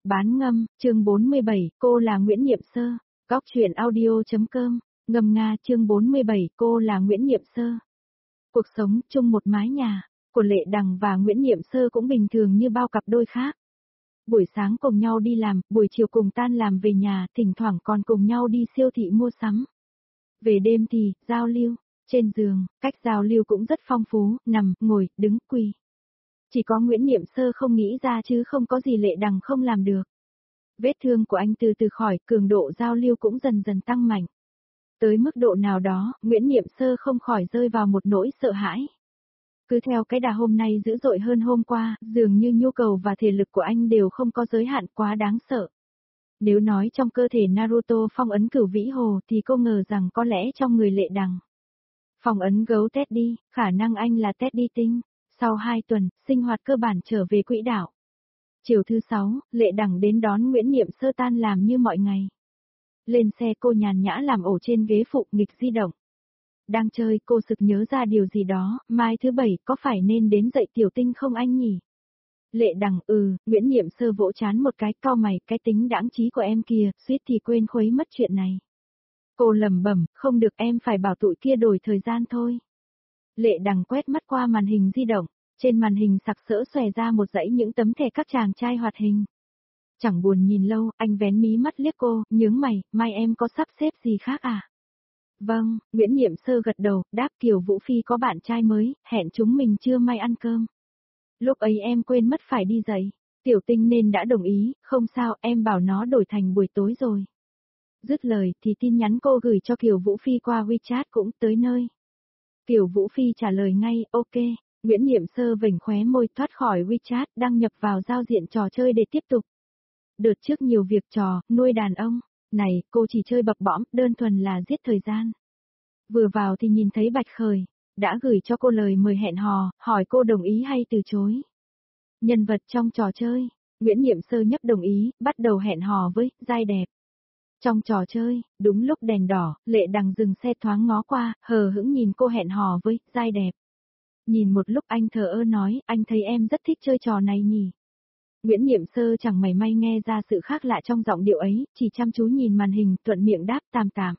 Bán ngâm, chương 47, cô là Nguyễn Niệm Sơ. Góc truyện audio.com, ngâm nga chương 47, cô là Nguyễn Niệm Sơ. Cuộc sống chung một mái nhà, của Lệ Đằng và Nguyễn Niệm Sơ cũng bình thường như bao cặp đôi khác. Buổi sáng cùng nhau đi làm, buổi chiều cùng tan làm về nhà, thỉnh thoảng còn cùng nhau đi siêu thị mua sắm. Về đêm thì, giao lưu, trên giường, cách giao lưu cũng rất phong phú, nằm, ngồi, đứng, quỳ. Chỉ có Nguyễn Niệm Sơ không nghĩ ra chứ không có gì Lệ Đằng không làm được. Vết thương của anh từ từ khỏi, cường độ giao lưu cũng dần dần tăng mạnh. Tới mức độ nào đó, Nguyễn Niệm Sơ không khỏi rơi vào một nỗi sợ hãi. Cứ theo cái đà hôm nay dữ dội hơn hôm qua, dường như nhu cầu và thể lực của anh đều không có giới hạn quá đáng sợ. Nếu nói trong cơ thể Naruto phong ấn Cửu Vĩ Hồ thì cô ngờ rằng có lẽ trong người Lệ Đằng phong ấn gấu Teddy, khả năng anh là Teddy tinh. Sau 2 tuần, sinh hoạt cơ bản trở về quỹ đạo. Chiều thứ 6, Lệ Đằng đến đón Nguyễn Niệm Sơ tan làm như mọi ngày. Lên xe cô nhàn nhã làm ổ trên ghế phụ nghịch di động. Đang chơi cô sực nhớ ra điều gì đó, mai thứ 7 có phải nên đến dạy tiểu tinh không anh nhỉ? Lệ Đằng Nguyễn Niệm Sơ vỗ chán một cái, cau mày, cái tính đãng trí của em kìa, suýt thì quên khuấy mất chuyện này. Cô lẩm bẩm, không được em phải bảo tụi kia đổi thời gian thôi. Lệ Đằng quét mắt qua màn hình di động, trên màn hình sặc sỡ xòe ra một dãy những tấm thẻ các chàng trai hoạt hình. Chẳng buồn nhìn lâu, anh vén mí mắt liếc cô, nhướng mày, mai em có sắp xếp gì khác à? Vâng, Nguyễn Niệm Sơ gật đầu, đáp Kiều Vũ Phi có bạn trai mới, hẹn chúng mình trưa mai ăn cơm. Lúc ấy em quên mất phải đi dậy, tiểu tinh nên đã đồng ý, không sao, em bảo nó đổi thành buổi tối rồi. Dứt lời thì tin nhắn cô gửi cho Kiều Vũ Phi qua WeChat cũng tới nơi. Kiều Vũ Phi trả lời ngay, ok. Nguyễn Niệm Sơ vểnh khóe môi thoát khỏi WeChat, đăng nhập vào giao diện trò chơi để tiếp tục. Đợt trước nhiều việc trò, nuôi đàn ông. Này, cô chỉ chơi bập bõm, đơn thuần là giết thời gian. Vừa vào thì nhìn thấy Bạch Khởi, đã gửi cho cô lời mời hẹn hò, hỏi cô đồng ý hay từ chối. Nhân vật trong trò chơi, Nguyễn Niệm Sơ nhấp đồng ý, bắt đầu hẹn hò với giai đẹp. Trong trò chơi, đúng lúc đèn đỏ, Lệ Đằng dừng xe thoáng ngó qua, hờ hững nhìn cô hẹn hò với giai đẹp. Nhìn một lúc anh thờ ơ nói, anh thấy em rất thích chơi trò này nhỉ. Nguyễn Niệm Sơ chẳng mảy may nghe ra sự khác lạ trong giọng điệu ấy, chỉ chăm chú nhìn màn hình, thuận miệng đáp tạm tạm.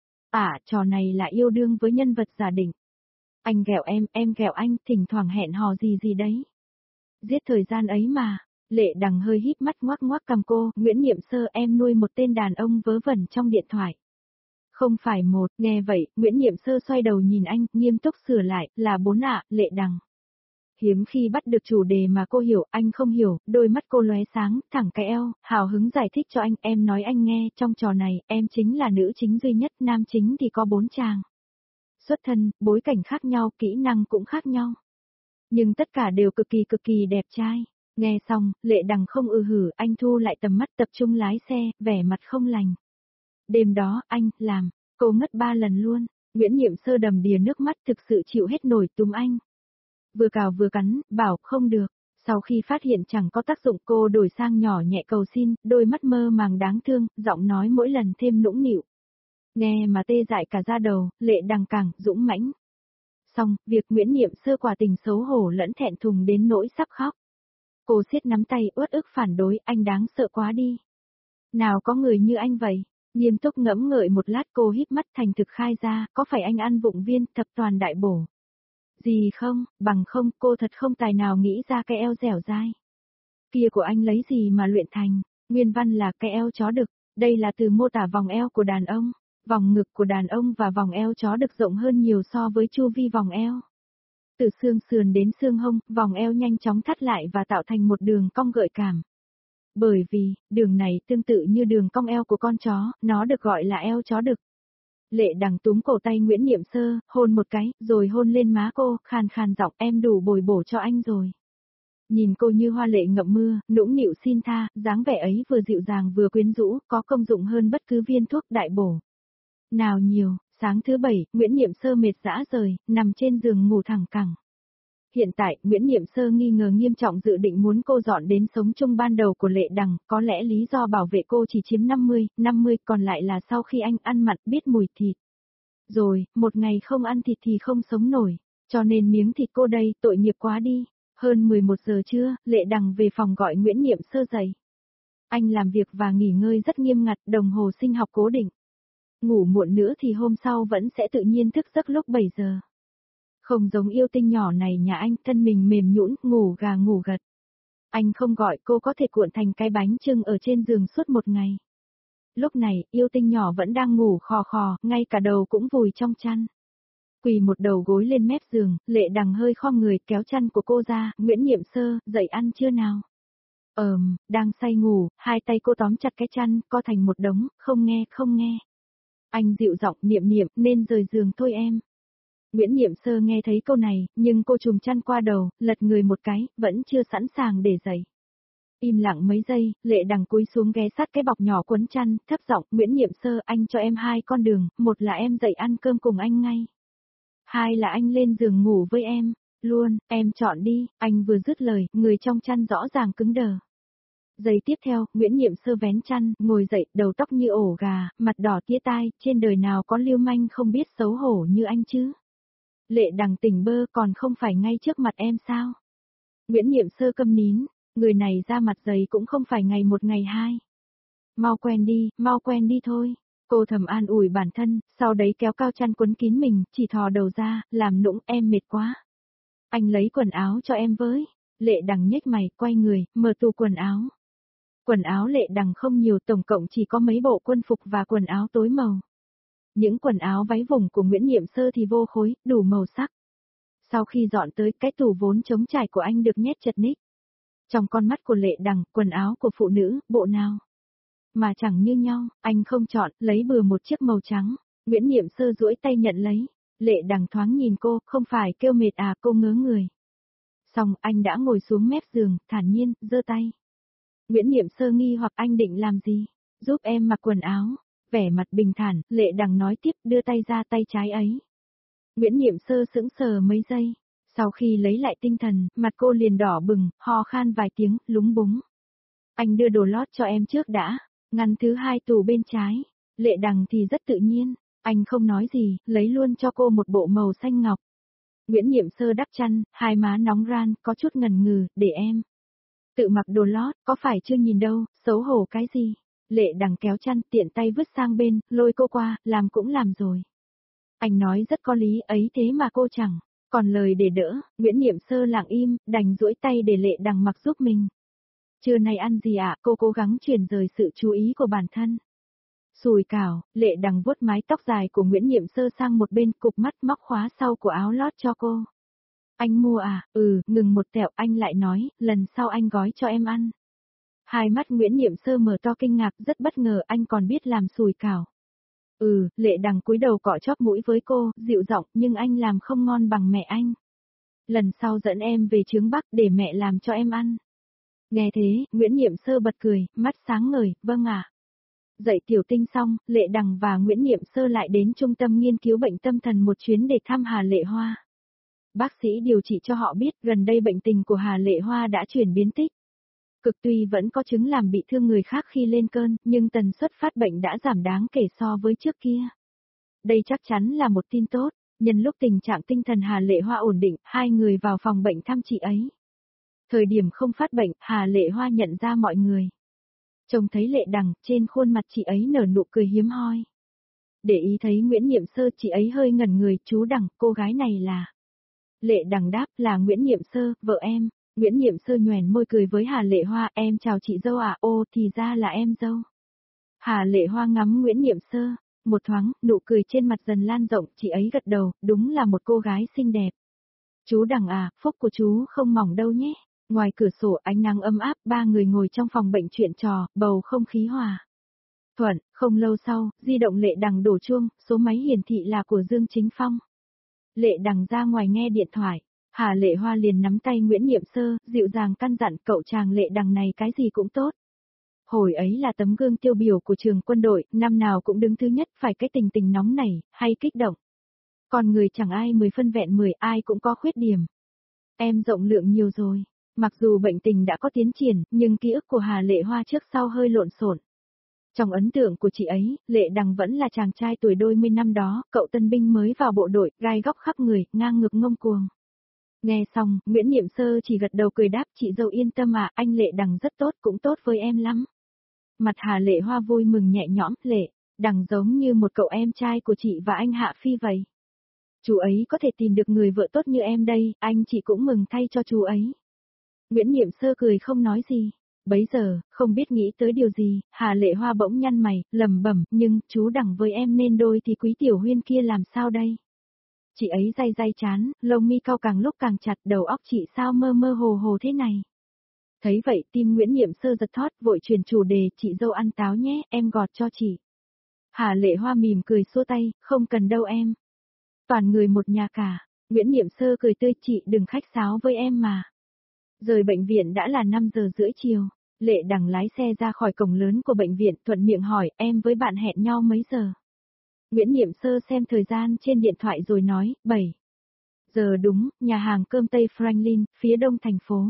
Trò này là yêu đương với nhân vật giả định. Anh ghẹo em ghẹo anh, thỉnh thoảng hẹn hò gì gì đấy. Giết thời gian ấy mà. Lệ Đằng hơi híp mắt ngoắc ngoắc cằm cô, Nguyễn Niệm Sơ em nuôi một tên đàn ông vớ vẩn trong điện thoại. Không phải một, nghe vậy, Nguyễn Niệm Sơ xoay đầu nhìn anh, nghiêm túc sửa lại, là 4 Lệ Đằng. Hiếm khi bắt được chủ đề mà cô hiểu, anh không hiểu, đôi mắt cô lóe sáng, thẳng cái eo, hào hứng giải thích cho anh, em nói anh nghe, trong trò này, em chính là nữ chính duy nhất, nam chính thì có 4 chàng. Xuất thân, bối cảnh khác nhau, kỹ năng cũng khác nhau. Nhưng tất cả đều cực kỳ đẹp trai. Nghe xong, Lệ Đằng không hử, anh thu lại tầm mắt tập trung lái xe, vẻ mặt không lành. Đêm đó, anh, làm, cô ngất 3 lần luôn, Nguyễn Niệm Sơ đầm đìa nước mắt thực sự chịu hết nổi túm anh. Vừa cào vừa cắn, bảo không được, sau khi phát hiện chẳng có tác dụng cô đổi sang nhỏ nhẹ cầu xin, đôi mắt mơ màng đáng thương, giọng nói mỗi lần thêm nũng nịu. Nghe mà tê dại cả da đầu, Lệ Đằng càng, dũng mãnh. Xong, việc Nguyễn Niệm Sơ quả tình xấu hổ lẫn thẹn thùng đến nỗi sắp khóc. Cô siết nắm tay uất ức phản đối, anh đáng sợ quá đi. Nào có người như anh vậy, nghiêm túc ngẫm ngợi một lát cô híp mắt thành thực khai ra, có phải anh ăn vụng viên thập toàn đại bổ? Gì không, bằng không, cô thật không tài nào nghĩ ra cái eo dẻo dai. Kia của anh lấy gì mà luyện thành, nguyên văn là cái eo chó đực, đây là từ mô tả vòng eo của đàn ông, vòng ngực của đàn ông và vòng eo chó đực rộng hơn nhiều so với chu vi vòng eo. Từ xương sườn đến xương hông, vòng eo nhanh chóng thắt lại và tạo thành một đường cong gợi cảm. Bởi vì, đường này tương tự như đường cong eo của con chó, nó được gọi là eo chó đực. Lệ Đằng túm cổ tay Nguyễn Niệm Sơ, hôn một cái, rồi hôn lên má cô, khàn khàn giọng em đủ bồi bổ cho anh rồi. Nhìn cô như hoa lệ ngậm mưa, nũng nịu xin tha, dáng vẻ ấy vừa dịu dàng vừa quyến rũ, có công dụng hơn bất cứ viên thuốc đại bổ nào nhiều. Sáng thứ 7, Nguyễn Niệm Sơ mệt rã rời, nằm trên giường ngủ thẳng cẳng. Hiện tại, Nguyễn Niệm Sơ nghi ngờ nghiêm trọng dự định muốn cô dọn đến sống chung ban đầu của Lệ Đằng, có lẽ lý do bảo vệ cô chỉ chiếm 50, còn lại là sau khi anh ăn mặn biết mùi thịt. Rồi, một ngày không ăn thịt thì không sống nổi, cho nên miếng thịt cô đây, tội nghiệp quá đi. Hơn 11 giờ trưa, Lệ Đằng về phòng gọi Nguyễn Niệm Sơ dậy. Anh làm việc và nghỉ ngơi rất nghiêm ngặt, đồng hồ sinh học cố định. Ngủ muộn nữa thì hôm sau vẫn sẽ tự nhiên thức giấc lúc 7 giờ. Không giống yêu tinh nhỏ này nhà anh, thân mình mềm nhũn, ngủ gà ngủ gật. Anh không gọi cô có thể cuộn thành cái bánh chưng ở trên giường suốt một ngày. Lúc này, yêu tinh nhỏ vẫn đang ngủ khò khò, ngay cả đầu cũng vùi trong chăn. Quỳ một đầu gối lên mép giường, Lệ Đằng hơi khom người kéo chăn của cô ra, Nguyễn Niệm Sơ, dậy ăn chưa nào? Đang say ngủ, hai tay cô tóm chặt cái chăn, co thành một đống, không nghe, không nghe. Anh dịu giọng Niệm Niệm, nên rời giường thôi em. Nguyễn Niệm Sơ nghe thấy câu này, nhưng cô trùm chăn qua đầu, lật người một cái, vẫn chưa sẵn sàng để dậy. Im lặng mấy giây, Lệ Đằng cúi xuống ghé sát cái bọc nhỏ quấn chăn, thấp giọng, Nguyễn Niệm Sơ, anh cho em hai con đường, một là em dậy ăn cơm cùng anh ngay. Hai là anh lên giường ngủ với em, luôn, em chọn đi, anh vừa dứt lời, người trong chăn rõ ràng cứng đờ. Giây tiếp theo, Nguyễn Niệm Sơ vén chăn, ngồi dậy, đầu tóc như ổ gà, mặt đỏ tía tai, trên đời nào có lưu manh không biết xấu hổ như anh chứ. Lệ Đằng tỉnh bơ còn không phải ngay trước mặt em sao? Nguyễn Niệm Sơ câm nín, người này ra mặt dày cũng không phải ngày một ngày hai. Mau quen đi thôi. Cô thầm an ủi bản thân, sau đấy kéo cao chăn quấn kín mình, chỉ thò đầu ra, làm nũng em mệt quá. Anh lấy quần áo cho em với. Lệ Đằng nhếch mày, quay người, mở tủ quần áo. Quần áo Lệ Đằng không nhiều, tổng cộng chỉ có mấy bộ quân phục và quần áo tối màu. Những quần áo váy vùng của Nguyễn Niệm Sơ thì vô khối, đủ màu sắc. Sau khi dọn tới, cái tủ vốn trống trải của anh được nhét chật ních. Trong con mắt của Lệ Đằng, quần áo của phụ nữ, bộ nào mà chẳng như nhau, anh không chọn, lấy bừa một chiếc màu trắng. Nguyễn Niệm Sơ duỗi tay nhận lấy. Lệ Đằng thoáng nhìn cô, không phải kêu mệt à, cô ngớ người. Xong, anh đã ngồi xuống mép giường, thản nhiên, giơ tay. Nguyễn Niệm Sơ nghi hoặc anh định làm gì? Giúp em mặc quần áo. Vẻ mặt bình thản, Lệ Đằng nói tiếp, đưa tay ra tay trái ấy. Nguyễn Niệm Sơ sững sờ mấy giây. Sau khi lấy lại tinh thần, mặt cô liền đỏ bừng, ho khan vài tiếng, lúng búng. Anh đưa đồ lót cho em trước đã. Ngăn thứ hai tủ bên trái. Lệ Đằng thì rất tự nhiên. Anh không nói gì, lấy luôn cho cô một bộ màu xanh ngọc. Nguyễn Niệm Sơ đắp chăn, hai má nóng ran, có chút ngần ngừ, để em. Tự mặc đồ lót, có phải chưa nhìn đâu, xấu hổ cái gì. Lệ Đằng kéo chăn tiện tay vứt sang bên, lôi cô qua, làm cũng làm rồi. Anh nói rất có lý ấy thế mà cô chẳng. Còn lời để đỡ, Nguyễn Niệm Sơ lặng im, đành duỗi tay để Lệ Đằng mặc giúp mình. Trưa nay ăn gì ạ? Cô cố gắng chuyển rời sự chú ý của bản thân. Sùi cảo, Lệ Đằng vuốt mái tóc dài của Nguyễn Niệm Sơ sang một bên, cụp mắt móc khóa sau của áo lót cho cô. Anh mua à? Ngừng một tẹo, anh lại nói, lần sau anh gói cho em ăn. Hai mắt Nguyễn Niệm Sơ mở to kinh ngạc, rất bất ngờ anh còn biết làm sùi cảo. Lệ Đằng cúi đầu cọ chóp mũi với cô, dịu giọng, nhưng anh làm không ngon bằng mẹ anh. Lần sau dẫn em về Trướng Bắc để mẹ làm cho em ăn. Nghe thế, Nguyễn Niệm Sơ bật cười, mắt sáng ngời, vâng ạ. Dạy tiểu tinh xong, Lệ Đằng và Nguyễn Niệm Sơ lại đến trung tâm nghiên cứu bệnh tâm thần một chuyến để thăm Hà Lệ Hoa. Bác sĩ điều trị cho họ biết gần đây bệnh tình của Hà Lệ Hoa đã chuyển biến tích cực, tuy vẫn có chứng làm bị thương người khác khi lên cơn, nhưng tần suất phát bệnh đã giảm đáng kể so với trước kia. Đây chắc chắn là một tin tốt, nhân lúc tình trạng tinh thần Hà Lệ Hoa ổn định, hai người vào phòng bệnh thăm chị ấy. Thời điểm không phát bệnh, Hà Lệ Hoa nhận ra mọi người. Trông thấy Lệ Đằng, trên khuôn mặt chị ấy nở nụ cười hiếm hoi. Để ý thấy Nguyễn Niệm Sơ, chị ấy hơi ngẩn người, chú Đằng, cô gái này là... Lệ Đằng đáp, là Nguyễn Niệm Sơ, vợ em. Nguyễn Niệm Sơ nhoẻn môi cười với Hà Lệ Hoa, em chào chị dâu à, ô thì ra là em dâu. Hà Lệ Hoa ngắm Nguyễn Niệm Sơ, một thoáng, nụ cười trên mặt dần lan rộng, chị ấy gật đầu, đúng là một cô gái xinh đẹp. Chú Đằng à, phúc của chú không mỏng đâu nhé. Ngoài cửa sổ ánh nắng ấm áp, ba người ngồi trong phòng bệnh chuyện trò, bầu không khí hòa thuận. Không lâu sau, di động Lệ Đằng đổ chuông, số máy hiển thị là của Dương Chính Phong. Lệ Đằng ra ngoài nghe điện thoại, Hà Lệ Hoa liền nắm tay Nguyễn Niệm Sơ, dịu dàng căn dặn, cậu chàng Lệ Đằng này cái gì cũng tốt. Hồi ấy là tấm gương tiêu biểu của trường quân đội, năm nào cũng đứng thứ nhất, phải cái tình tình nóng nảy, hay kích động. Còn người chẳng ai 10 phân vẹn 10, ai cũng có khuyết điểm. Em rộng lượng nhiều rồi. Mặc dù bệnh tình đã có tiến triển, nhưng ký ức của Hà Lệ Hoa trước sau hơi lộn xộn. Trong ấn tượng của chị ấy, Lệ Đằng vẫn là chàng trai tuổi đôi mươi năm đó, cậu tân binh mới vào bộ đội, gai góc khắp người, ngang ngực ngông cuồng. Nghe xong, Nguyễn Niệm Sơ chỉ gật đầu cười đáp, chị dâu yên tâm ạ, anh Lệ Đằng rất tốt, cũng tốt với em lắm. Mặt Hà Lệ Hoa vui mừng nhẹ nhõm, Lệ, Đằng giống như một cậu em trai của chị và anh Hạ Phi vậy. Chú ấy có thể tìm được người vợ tốt như em đây, anh chị cũng mừng thay cho chú ấy. Nguyễn Niệm Sơ cười không nói gì. Bấy giờ, không biết nghĩ tới điều gì, Hà Lệ Hoa bỗng nhăn mày, lẩm bẩm, nhưng, chú Đằng với em nên đôi thì Quý Tiểu Huyên kia làm sao đây? Chị ấy day day chán, lông mi cau càng lúc càng chặt, đầu óc chị sao mơ mơ hồ hồ thế này? Thấy vậy, tim Nguyễn Niệm Sơ giật thót, vội chuyển chủ đề, chị dâu ăn táo nhé, em gọt cho chị. Hà Lệ Hoa mỉm cười xua tay, không cần đâu em. Toàn người một nhà cả, Nguyễn Niệm Sơ cười tươi, chị đừng khách sáo với em mà. Rời bệnh viện đã là 5 giờ rưỡi chiều, Lệ Đằng lái xe ra khỏi cổng lớn của bệnh viện, thuận miệng hỏi, em với bạn hẹn nhau mấy giờ? Nguyễn Niệm Sơ xem thời gian trên điện thoại rồi nói, 7 giờ đúng, nhà hàng cơm Tây Franklin, phía đông thành phố.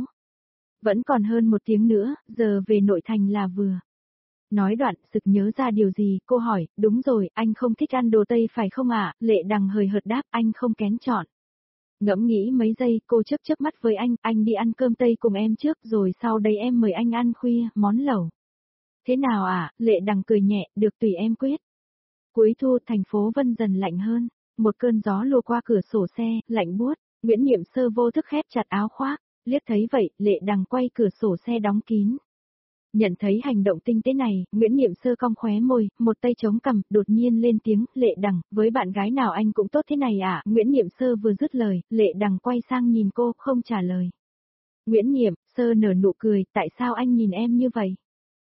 Vẫn còn hơn 1 tiếng nữa, giờ về nội thành là vừa. Nói đoạn, sực nhớ ra điều gì, cô hỏi, đúng rồi, anh không thích ăn đồ Tây phải không ạ? Lệ Đằng hời hợt đáp, anh không kén chọn. Ngẫm nghĩ mấy giây, cô chớp mắt với anh đi ăn cơm Tây cùng em trước rồi sau đây em mời anh ăn khuya, món lẩu. Thế nào ạ? Lệ Đằng cười nhẹ, được tùy em quyết. Cuối thu thành phố Vân dần lạnh hơn, một cơn gió lùa qua cửa sổ xe, lạnh buốt, Nguyễn Niệm Sơ vô thức khép chặt áo khoác, liếc thấy vậy, Lệ Đằng quay cửa sổ xe đóng kín. Nhận thấy hành động tinh tế này, Nguyễn Niệm Sơ cong khóe môi, một tay chống cằm, đột nhiên lên tiếng, Lệ Đằng, với bạn gái nào anh cũng tốt thế này à? Nguyễn Niệm Sơ vừa dứt lời, Lệ Đằng quay sang nhìn cô, không trả lời. Nguyễn Niệm Sơ nở nụ cười, tại sao anh nhìn em như vậy?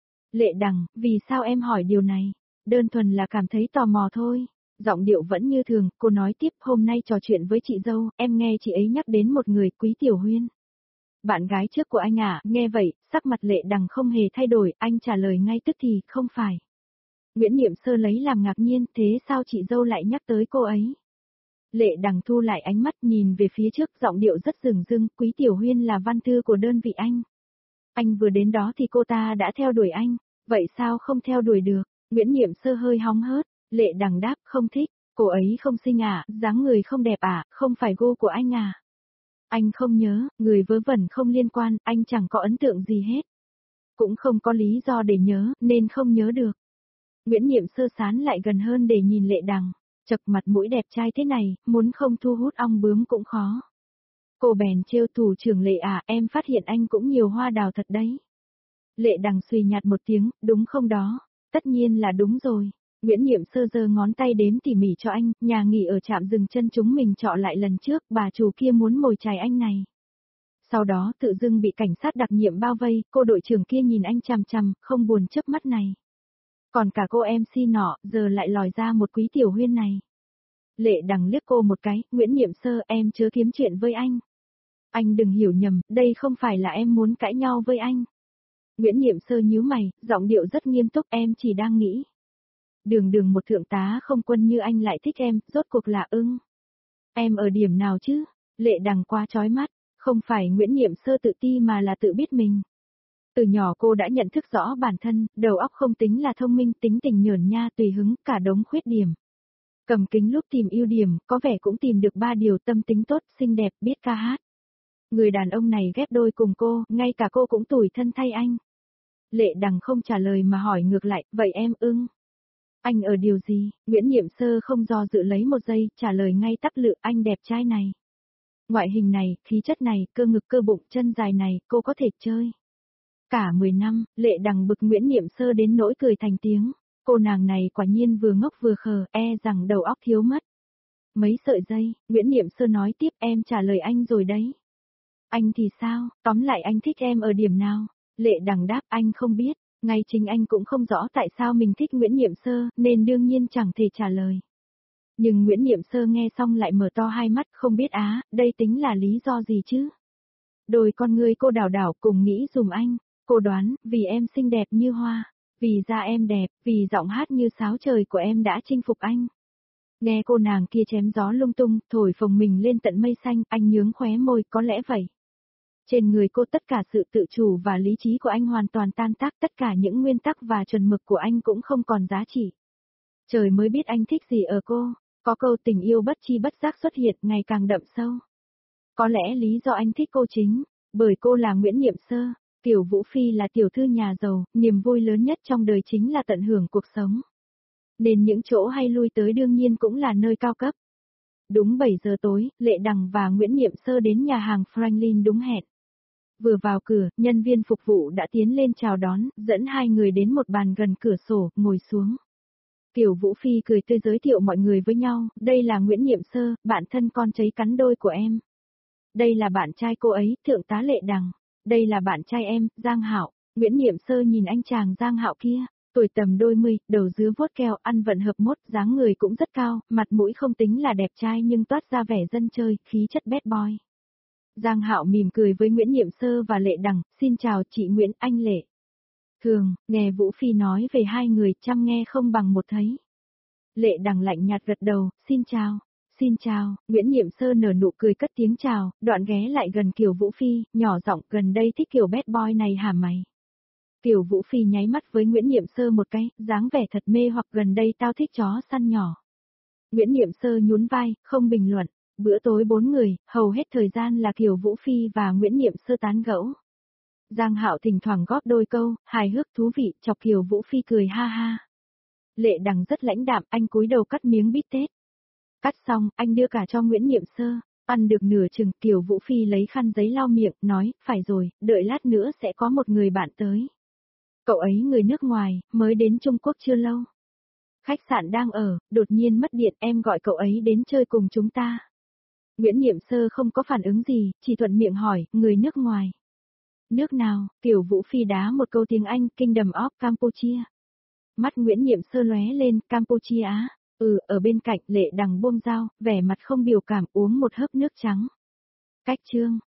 Lệ Đằng, vì sao em hỏi điều này? Đơn thuần là cảm thấy tò mò thôi. Giọng điệu vẫn như thường, cô nói tiếp, hôm nay trò chuyện với chị dâu, em nghe chị ấy nhắc đến một người, Quý Tiểu Huyên. Bạn gái trước của anh à? Nghe vậy, sắc mặt Lệ Đằng không hề thay đổi, anh trả lời ngay tức thì, không phải. Nguyễn Niệm Sơ lấy làm ngạc nhiên, thế sao chị dâu lại nhắc tới cô ấy? Lệ Đằng thu lại ánh mắt nhìn về phía trước, giọng điệu rất dửng dưng, Quý Tiểu Huyên là văn thư của đơn vị anh. Anh vừa đến đó thì cô ta đã theo đuổi anh, vậy sao không theo đuổi được? Nguyễn Niệm Sơ hơi hóng hớt, Lệ Đằng đáp, không thích, cô ấy không xinh à, dáng người không đẹp à, không phải gu của anh à? Anh không nhớ, người vớ vẩn không liên quan, anh chẳng có ấn tượng gì hết. Cũng không có lý do để nhớ, nên không nhớ được. Nguyễn Niệm Sơ sán lại gần hơn để nhìn Lệ Đằng, chật mặt mũi đẹp trai thế này, muốn không thu hút ong bướm cũng khó. Cô bèn trêu thủ trưởng Lệ à, em phát hiện anh cũng nhiều hoa đào thật đấy. Lệ Đằng suy nhạt một tiếng, đúng không đó? Tất nhiên là đúng rồi. Nguyễn Niệm Sơ giơ ngón tay đếm tỉ mỉ cho anh, nhà nghỉ ở trạm dừng chân chúng mình trọ lại lần trước, bà chủ kia muốn mồi chài anh này. Sau đó tự dưng bị cảnh sát đặc nhiệm bao vây, cô đội trưởng kia nhìn anh chằm chằm, không buồn chớp mắt này. Còn cả cô MC nọ, giờ lại lòi ra một Quý Tiểu Huyên này. Lệ Đằng liếc cô một cái, Nguyễn Niệm Sơ, em chớ kiếm chuyện với anh. Anh đừng hiểu nhầm, đây không phải là em muốn cãi nhau với anh. Nguyễn Niệm Sơ nhíu mày, giọng điệu rất nghiêm túc, em chỉ đang nghĩ. Đường một thượng tá không quân như anh lại thích em, rốt cuộc là ưng. Em ở điểm nào chứ? Lệ Đằng quá chói mắt, không phải Nguyễn Niệm Sơ tự ti mà là tự biết mình. Từ nhỏ cô đã nhận thức rõ bản thân, đầu óc không tính là thông minh, tính tình nhởn nha tùy hứng, cả đống khuyết điểm. Cầm kính lúc tìm ưu điểm, có vẻ cũng tìm được 3 điều: tâm tính tốt, xinh đẹp, biết ca hát. Người đàn ông này ghép đôi cùng cô, ngay cả cô cũng tủi thân thay anh. Lệ Đằng không trả lời mà hỏi ngược lại, vậy em ưng? Anh ở điều gì? Nguyễn Niệm Sơ không do dự lấy một giây, trả lời ngay tắc lự, anh đẹp trai này. Ngoại hình này, khí chất này, cơ ngực cơ bụng, chân dài này, cô có thể chơi. Cả 10 năm, Lệ Đằng bực Nguyễn Niệm Sơ đến nỗi cười thành tiếng. Cô nàng này quả nhiên vừa ngốc vừa khờ, rằng đầu óc thiếu mất. Mấy sợi dây, Nguyễn Niệm Sơ nói tiếp, em trả lời anh rồi đấy. Anh thì sao, tóm lại anh thích em ở điểm nào? Lệ Đằng đáp, anh không biết, ngay chính anh cũng không rõ tại sao mình thích Nguyễn Niệm Sơ, nên đương nhiên chẳng thể trả lời. Nhưng Nguyễn Niệm Sơ nghe xong lại mở to hai mắt, không biết đây tính là lý do gì chứ? Đôi con ngươi cô đảo đảo cùng nghĩ dùm anh, cô đoán, vì em xinh đẹp như hoa, vì da em đẹp, vì giọng hát như sáo trời của em đã chinh phục anh. Nghe cô nàng kia chém gió lung tung, thổi phồng mình lên tận mây xanh, anh nhướng khóe môi, có lẽ vậy. Trên người cô tất cả sự tự chủ và lý trí của anh hoàn toàn tan tác, tất cả những nguyên tắc và chuẩn mực của anh cũng không còn giá trị. Trời mới biết anh thích gì ở cô, có câu tình yêu bất chi bất giác xuất hiện ngày càng đậm sâu. Có lẽ lý do anh thích cô chính, bởi cô là Nguyễn Niệm Sơ, Kiều Vũ Phi là tiểu thư nhà giàu, niềm vui lớn nhất trong đời chính là tận hưởng cuộc sống. Nên những chỗ hay lui tới đương nhiên cũng là nơi cao cấp. Đúng 7 giờ tối, Lệ Đằng và Nguyễn Niệm Sơ đến nhà hàng Franklin đúng hẹn. Vừa vào cửa, nhân viên phục vụ đã tiến lên chào đón, dẫn hai người đến một bàn gần cửa sổ, ngồi xuống. Kiều Vũ Phi cười tươi giới thiệu mọi người với nhau, đây là Nguyễn Niệm Sơ, bạn thân con cháy cắn đôi của em. Đây là bạn trai cô ấy, Thượng tá Lệ Đằng. Đây là bạn trai em, Giang Hạo. Nguyễn Niệm Sơ nhìn anh chàng Giang Hạo kia, tuổi tầm đôi mươi, đầu dứa vuốt keo, ăn vận hợp mốt, dáng người cũng rất cao, mặt mũi không tính là đẹp trai nhưng toát ra vẻ dân chơi, khí chất bad boy. Giang Hạo mỉm cười với Nguyễn Niệm Sơ và Lệ Đằng, xin chào chị Nguyễn, anh Lệ. Thường, nghe Vũ Phi nói về hai người, chăm nghe không bằng một thấy. Lệ Đằng lạnh nhạt gật đầu, xin chào. Xin chào, Nguyễn Niệm Sơ nở nụ cười cất tiếng chào, đoạn ghé lại gần Kiều Vũ Phi, nhỏ giọng gần đây thích kiểu bad boy này hả mày? Kiều Vũ Phi nháy mắt với Nguyễn Niệm Sơ một cái, dáng vẻ thật mê hoặc gần đây tao thích chó săn nhỏ. Nguyễn Niệm Sơ nhún vai, không bình luận. Bữa tối 4 người, hầu hết thời gian là Kiều Vũ Phi và Nguyễn Niệm Sơ tán gẫu. Giang Hạo thỉnh thoảng góp đôi câu, hài hước thú vị, chọc Kiều Vũ Phi cười ha ha. Lệ Đằng rất lãnh đạm, anh cúi đầu cắt miếng bít tết. Cắt xong, anh đưa cả cho Nguyễn Niệm Sơ, ăn được nửa chừng, Kiều Vũ Phi lấy khăn giấy lau miệng, nói, phải rồi, đợi lát nữa sẽ có một người bạn tới. Cậu ấy người nước ngoài, mới đến Trung Quốc chưa lâu. Khách sạn đang ở, đột nhiên mất điện, em gọi cậu ấy đến chơi cùng chúng ta. Nguyễn Niệm Sơ không có phản ứng gì, chỉ thuận miệng hỏi, người nước ngoài. Nước nào? Kiều Vũ Phi đá một câu tiếng Anh, Kingdom of Campuchia. Mắt Nguyễn Niệm Sơ lóe lên, Campuchia á. Ở bên cạnh Lệ Đằng buông dao, vẻ mặt không biểu cảm uống một hớp nước trắng. Cách chương.